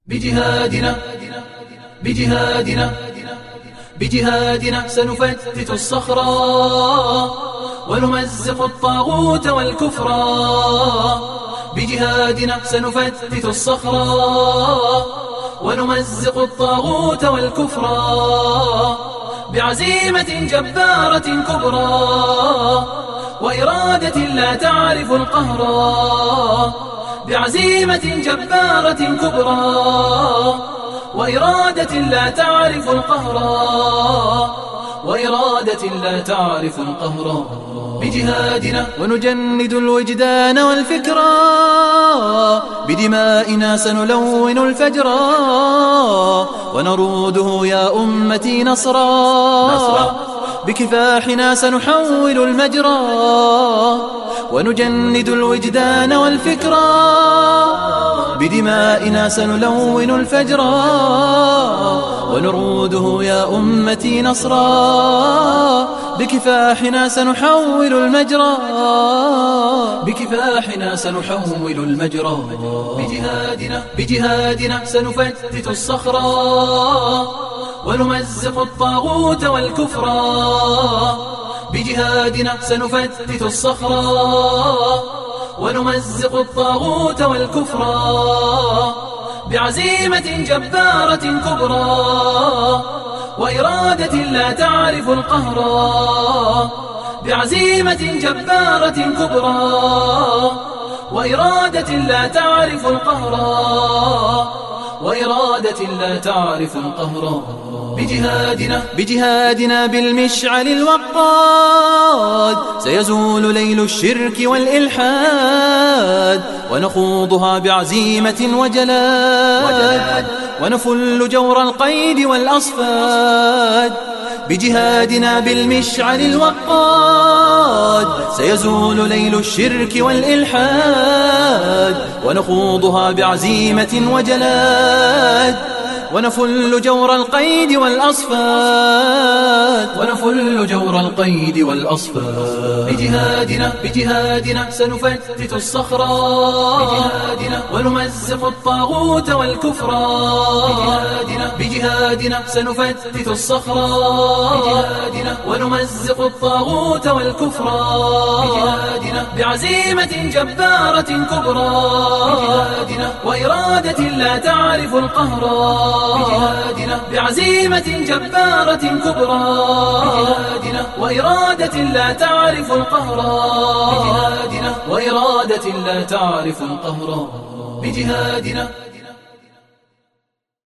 بجهادنا بجهادنا بجهادنا سنفتت الصخرة ونمزق الطاغوت والكفر. بجهادنا سنفتت الصخرة ونمزق الطاغوت والكفر. بعزيمة جبارة كبرى وإرادة لا تعرف القهر. بعزيمة جبارة كبرى وإرادة لا تعرف القهر. وإرادة لا تعرف القهر. بجهادنا ونجند الوجدان والفكرة، بدمائنا سنلون الفجر، ونروده يا أمتي نصرا. بكفاحنا سنحول المجرى، ونجند الوجدان والفكرة، بدمائنا سنلون الفجر، ونروده يا أمتي نصرا. بكفاحنا سنحول المجرى، بكفاحنا سنحول المجرى. بجهادنا سنفتت الصخرة ونمزق الطاغوت والكفر. بجهادنا سنفتت الصخرة ونمزق الطاغوت والكفر. بعزيمة جبارة كبرى وإرادة لا تعرف القهر. بعزيمة جبارة كبرى وإرادة لا تعرف القهر. وإرادة لا تعرف القهر. بجهادنا بالمشعل الوقاد سيزول ليل الشرك والإلحاد، ونخوضها بعزيمة وجلاد، ونفل جور القيد والأصفاد. بجهادنا بالمشعل الوقاد سيزول ليل الشرك والإلحاد، ونخوضها بعزيمة وجلاد، ونفل جور القيد والأصفاد. ونفل جور القيد والأصفاد. بجهادنا سنفتت الصخرة ونمزق الطاغوت والكفر. بجهادنا سنفتت الصخرة ونمزق الطاغوت والكفر. بعزيمة جبارة كبرى وإرادة لا تعرف القهر. بعزيمة جبارة كبرى وإرادة لا تعرف القهر. وإرادة لا تعرف القهر. بجهادنا